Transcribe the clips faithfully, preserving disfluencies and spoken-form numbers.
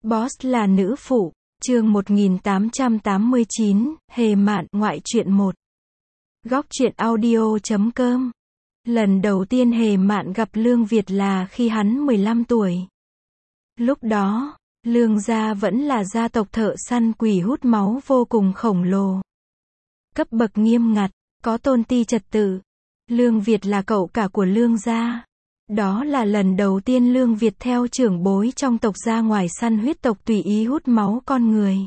Boss là nữ phụ, chương một nghìn tám trăm tám mươi chín, Hề Mạn, ngoại truyện một. Góc truyện audio chấm com. Lần đầu tiên Hề Mạn gặp Lương Việt là khi hắn mười lăm tuổi. Lúc đó, Lương gia vẫn là gia tộc thợ săn quỷ hút máu vô cùng khổng lồ. Cấp bậc nghiêm ngặt, có tôn ti trật tự. Lương Việt là cậu cả của Lương gia. Đó là lần đầu tiên Lương Việt theo trưởng bối trong tộc ra ngoài săn huyết tộc tùy ý hút máu con người.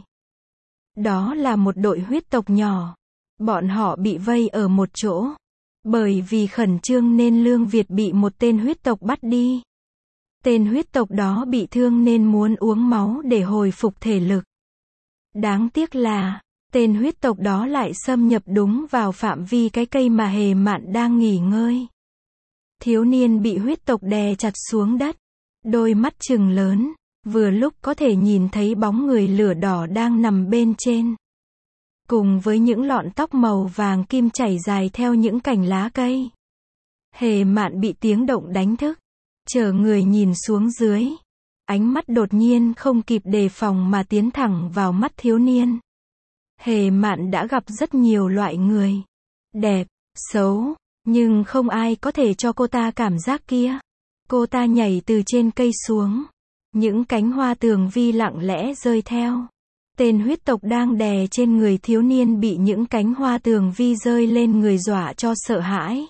Đó là một đội huyết tộc nhỏ. Bọn họ bị vây ở một chỗ. Bởi vì khẩn trương nên Lương Việt bị một tên huyết tộc bắt đi. Tên huyết tộc đó bị thương nên muốn uống máu để hồi phục thể lực. Đáng tiếc là, tên huyết tộc đó lại xâm nhập đúng vào phạm vi cái cây mà Hề Mạn đang nghỉ ngơi. Thiếu niên bị huyết tộc đè chặt xuống đất, đôi mắt trừng lớn, vừa lúc có thể nhìn thấy bóng người lửa đỏ đang nằm bên trên. Cùng với những lọn tóc màu vàng kim chảy dài theo những cành lá cây. Hề Mạn bị tiếng động đánh thức, chờ người nhìn xuống dưới. Ánh mắt đột nhiên không kịp đề phòng mà tiến thẳng vào mắt thiếu niên. Hề Mạn đã gặp rất nhiều loại người. Đẹp, xấu. Nhưng không ai có thể cho cô ta cảm giác kia. Cô ta nhảy từ trên cây xuống. Những cánh hoa tường vi lặng lẽ rơi theo. Tên huyết tộc đang đè trên người thiếu niên bị những cánh hoa tường vi rơi lên người dọa cho sợ hãi.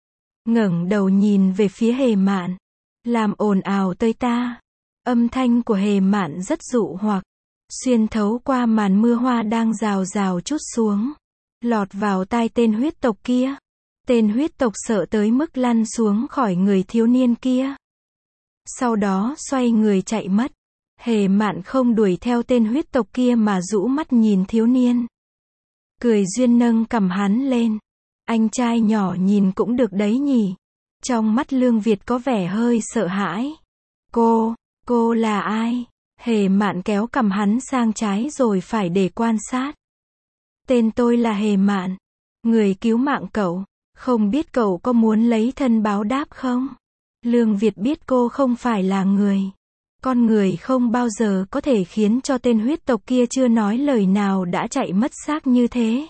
Ngẩng đầu nhìn về phía Hề Mạn. Làm ồn ào tới ta. Âm thanh của Hề Mạn rất dụ hoặc. Xuyên thấu qua màn mưa hoa đang rào rào trút xuống. Lọt vào tai tên huyết tộc kia. Tên huyết tộc sợ tới mức lăn xuống khỏi người thiếu niên kia. Sau đó xoay người chạy mất. Hề Mạn không đuổi theo tên huyết tộc kia mà rũ mắt nhìn thiếu niên. Cười duyên nâng cằm hắn lên. Anh trai nhỏ nhìn cũng được đấy nhỉ. Trong mắt Lương Việt có vẻ hơi sợ hãi. Cô, cô là ai? Hề Mạn kéo cằm hắn sang trái rồi phải để quan sát. Tên tôi là Hề Mạn. Người cứu mạng cậu. Không biết cậu có muốn lấy thân báo đáp không? Lương Việt biết cô không phải là người. Con người không bao giờ có thể khiến cho tên huyết tộc kia chưa nói lời nào đã chạy mất xác như thế.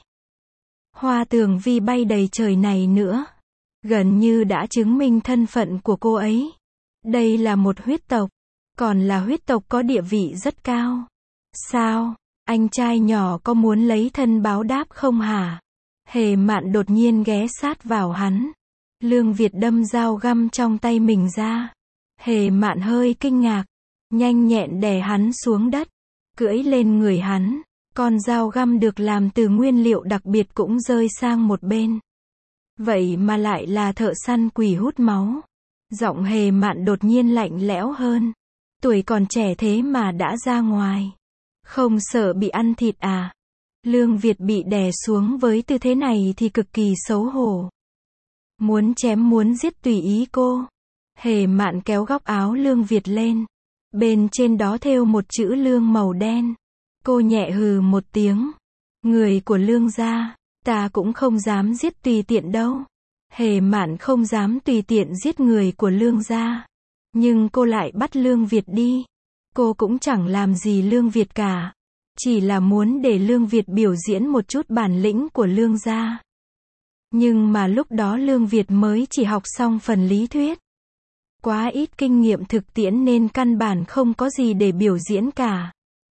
Hoa tường vi bay đầy trời này nữa. Gần như đã chứng minh thân phận của cô ấy. Đây là một huyết tộc. Còn là huyết tộc có địa vị rất cao. Sao? Anh trai nhỏ có muốn lấy thân báo đáp không hả? Hề Mạn đột nhiên ghé sát vào hắn. Lương Việt đâm dao găm trong tay mình ra. Hề Mạn hơi kinh ngạc. Nhanh nhẹn đè hắn xuống đất. Cưỡi lên người hắn. Con dao găm được làm từ nguyên liệu đặc biệt cũng rơi sang một bên. Vậy mà lại là thợ săn quỷ hút máu. Giọng Hề Mạn đột nhiên lạnh lẽo hơn. Tuổi còn trẻ thế mà đã ra ngoài. Không sợ bị ăn thịt à? Lương Việt bị đè xuống với tư thế này thì cực kỳ xấu hổ. Muốn chém muốn giết tùy ý cô. Hề Mạn kéo góc áo Lương Việt lên. Bên trên đó thêu một chữ Lương màu đen. Cô nhẹ hừ một tiếng. Người của Lương gia, ta cũng không dám giết tùy tiện đâu. Hề Mạn không dám tùy tiện giết người của Lương gia. Nhưng cô lại bắt Lương Việt đi. Cô cũng chẳng làm gì Lương Việt cả. Chỉ là muốn để Lương Việt biểu diễn một chút bản lĩnh của Lương gia. Nhưng mà lúc đó Lương Việt mới chỉ học xong phần lý thuyết. Quá ít kinh nghiệm thực tiễn nên căn bản không có gì để biểu diễn cả.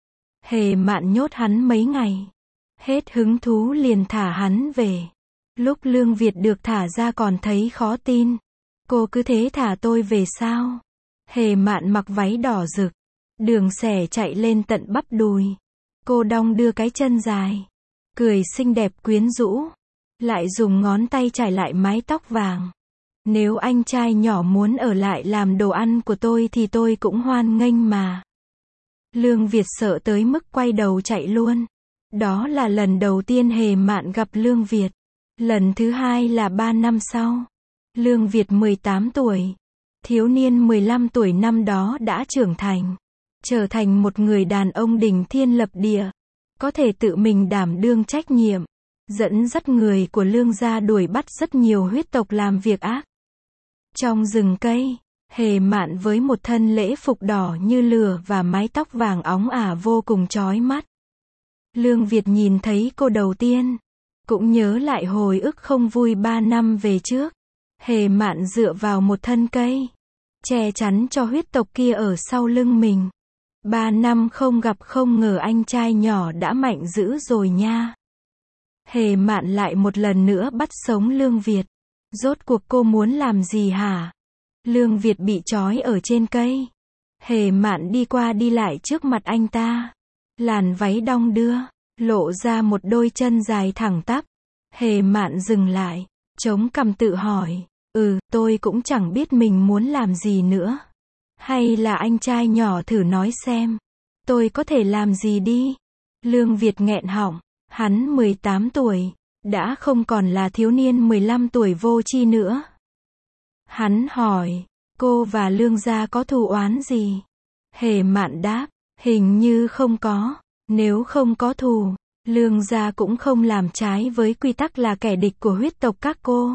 Hề Mạn nhốt hắn mấy ngày. Hết hứng thú liền thả hắn về. Lúc Lương Việt được thả ra còn thấy khó tin. Cô cứ thế thả tôi về sao? Hề Mạn mặc váy đỏ rực. Đường xẻ chạy lên tận bắp đùi. Cô đong đưa cái chân dài. Cười xinh đẹp quyến rũ. Lại dùng ngón tay chải lại mái tóc vàng. Nếu anh trai nhỏ muốn ở lại làm đồ ăn của tôi thì tôi cũng hoan nghênh mà. Lương Việt sợ tới mức quay đầu chạy luôn. Đó là lần đầu tiên Hề Mạn gặp Lương Việt. Lần thứ hai là ba năm sau. Lương Việt mười tám tuổi. Thiếu niên mười lăm tuổi năm đó đã trưởng thành. Trở thành một người đàn ông đỉnh thiên lập địa. Có thể tự mình đảm đương trách nhiệm. Dẫn dắt người của Lương gia đuổi bắt rất nhiều huyết tộc làm việc ác. Trong rừng cây, Hề Mạn với một thân lễ phục đỏ như lửa và mái tóc vàng óng ả vô cùng chói mắt. Lương Việt nhìn thấy cô đầu tiên, cũng nhớ lại hồi ức không vui ba năm về trước. Hề Mạn dựa vào một thân cây, che chắn cho huyết tộc kia ở sau lưng mình. Ba năm không gặp, không ngờ anh trai nhỏ đã mạnh dữ rồi nha. Hề Mạn lại một lần nữa bắt sống Lương Việt. Rốt cuộc cô muốn làm gì hả? Lương Việt bị trói ở trên cây. Hề Mạn đi qua đi lại trước mặt anh ta. Làn váy đong đưa, lộ ra một đôi chân dài thẳng tắp. Hề Mạn dừng lại, chống cằm tự hỏi, ừ, tôi cũng chẳng biết mình muốn làm gì nữa. Hay là anh trai nhỏ thử nói xem, tôi có thể làm gì đi? Lương Việt nghẹn họng, hắn mười tám tuổi, đã không còn là thiếu niên mười lăm tuổi vô tri nữa. Hắn hỏi, cô và Lương gia có thù oán gì? Hề Mạn đáp, hình như không có. Nếu không có thù, Lương gia cũng không làm trái với quy tắc là kẻ địch của huyết tộc các cô.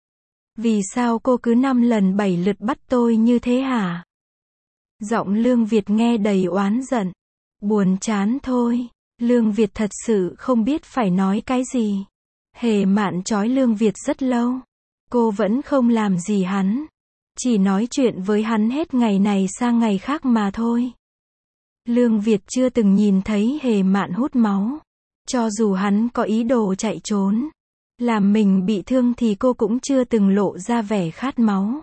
Vì sao cô cứ năm lần bảy lượt bắt tôi như thế hả? Giọng Lương Việt nghe đầy oán giận. Buồn chán thôi. Lương Việt thật sự không biết phải nói cái gì. Hề Mạn trói Lương Việt rất lâu. Cô vẫn không làm gì hắn. Chỉ nói chuyện với hắn hết ngày này sang ngày khác mà thôi. Lương Việt chưa từng nhìn thấy Hề Mạn hút máu. Cho dù hắn có ý đồ chạy trốn, làm mình bị thương thì cô cũng chưa từng lộ ra vẻ khát máu.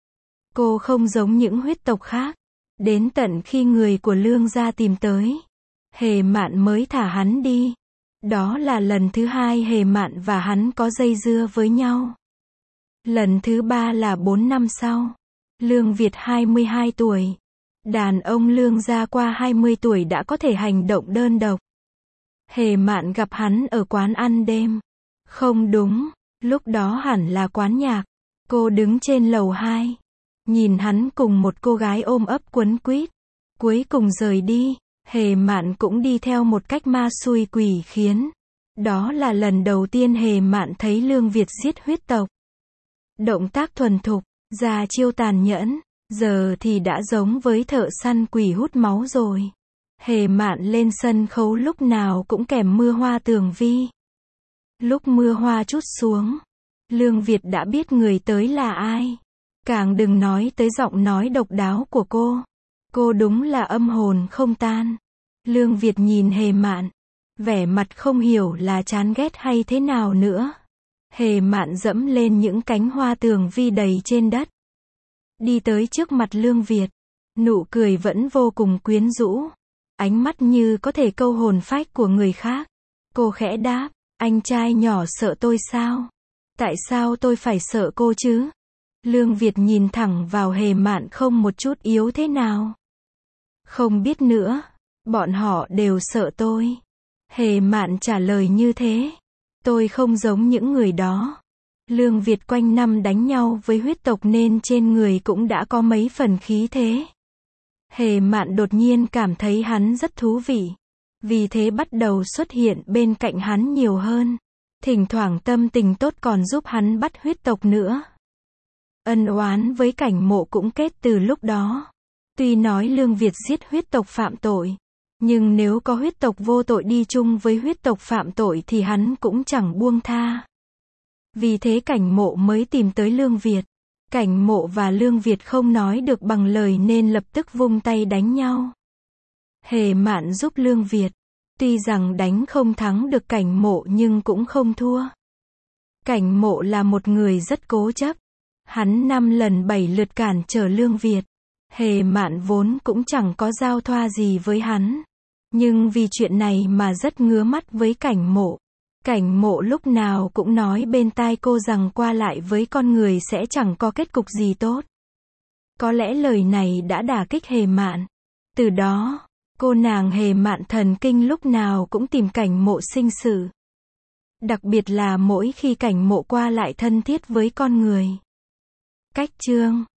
Cô không giống những huyết tộc khác. Đến tận khi người của Lương gia tìm tới, Hề Mạn mới thả hắn đi. Đó là lần thứ hai Hề Mạn và hắn có dây dưa với nhau. Lần thứ ba là bốn năm sau. Lương Việt hai mươi hai tuổi. Đàn ông Lương gia qua hai mươi tuổi đã có thể hành động đơn độc. Hề Mạn gặp hắn ở quán ăn đêm. Không đúng, lúc đó hẳn là quán nhạc. Cô đứng trên lầu hai, nhìn hắn cùng một cô gái ôm ấp quấn quýt. Cuối cùng rời đi, Hề Mạn cũng đi theo một cách ma xui quỷ khiến. Đó là lần đầu tiên Hề Mạn thấy Lương Việt giết huyết tộc. Động tác thuần thục, ra chiêu tàn nhẫn, giờ thì đã giống với thợ săn quỷ hút máu rồi. Hề Mạn lên sân khấu lúc nào cũng kèm mưa hoa tường vi. Lúc mưa hoa trút xuống, Lương Việt đã biết người tới là ai. Càng đừng nói tới giọng nói độc đáo của cô. Cô đúng là âm hồn không tan. Lương Việt nhìn Hề Mạn, vẻ mặt không hiểu là chán ghét hay thế nào nữa. Hề Mạn dẫm lên những cánh hoa tường vi đầy trên đất. Đi tới trước mặt Lương Việt. Nụ cười vẫn vô cùng quyến rũ. Ánh mắt như có thể câu hồn phách của người khác. Cô khẽ đáp, anh trai nhỏ sợ tôi sao? Tại sao tôi phải sợ cô chứ? Lương Việt nhìn thẳng vào Hề Mạn không một chút yếu thế nào. Không biết nữa, bọn họ đều sợ tôi. Hề Mạn trả lời như thế. Tôi không giống những người đó. Lương Việt quanh năm đánh nhau với huyết tộc nên trên người cũng đã có mấy phần khí thế. Hề Mạn đột nhiên cảm thấy hắn rất thú vị. Vì thế bắt đầu xuất hiện bên cạnh hắn nhiều hơn. Thỉnh thoảng tâm tình tốt còn giúp hắn bắt huyết tộc nữa. Ân oán với Cảnh Mộ cũng kết từ lúc đó. Tuy nói Lương Việt giết huyết tộc phạm tội, nhưng nếu có huyết tộc vô tội đi chung với huyết tộc phạm tội thì hắn cũng chẳng buông tha. Vì thế Cảnh Mộ mới tìm tới Lương Việt. Cảnh Mộ và Lương Việt không nói được bằng lời nên lập tức vung tay đánh nhau. Hề Mạn giúp Lương Việt. Tuy rằng đánh không thắng được Cảnh Mộ nhưng cũng không thua. Cảnh Mộ là một người rất cố chấp. Hắn năm lần bảy lượt cản trở Lương Việt. Hề Mạn vốn cũng chẳng có giao thoa gì với hắn. Nhưng vì chuyện này mà rất ngứa mắt với Cảnh Mộ. Cảnh Mộ lúc nào cũng nói bên tai cô rằng qua lại với con người sẽ chẳng có kết cục gì tốt. Có lẽ lời này đã đả kích Hề Mạn. Từ đó, cô nàng Hề Mạn thần kinh lúc nào cũng tìm Cảnh Mộ sinh sự. Đặc biệt là mỗi khi Cảnh Mộ qua lại thân thiết với con người. Cách chương